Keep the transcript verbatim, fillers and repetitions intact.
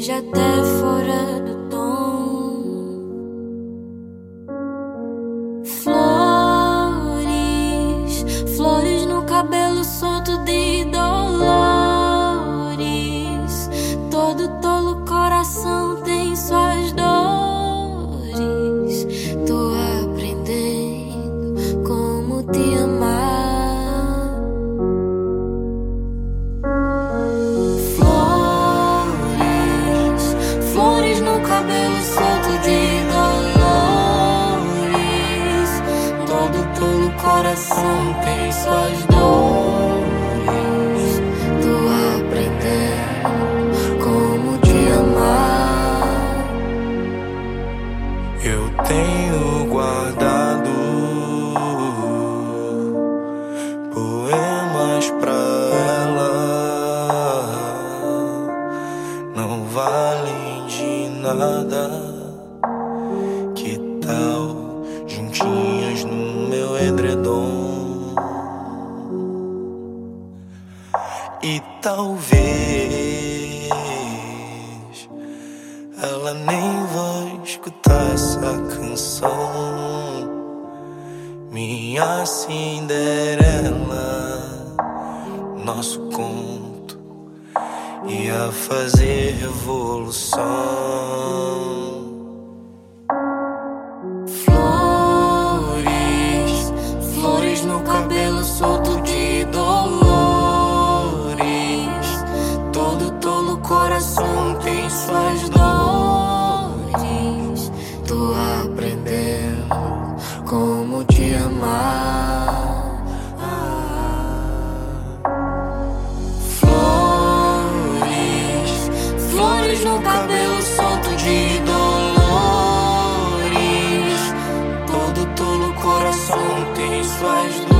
esteja até fora do tom. Flores, flores no cabelo solto de dolores. Todo tolo coração tem suas dores. Tô aprendendo como te amar. Cabelo solto de dolores. Todo tolo coração tem suas dores. Tô aprendendo como te amar. Eu tenho guardado poemas pra ela. Não valem de nada. Que tal juntinhas no meu edredom? E talvez ela nem vai escutar essa canção. Minha Cinderela, nosso conto ia fazer revolução. Flores, flores no cabelo solto de dolores. Todo tolo coração tem suas dores. Tô aprendendo como te amar. Flores no cabelo solto de dolores. Todo tolo coração tem suas dores.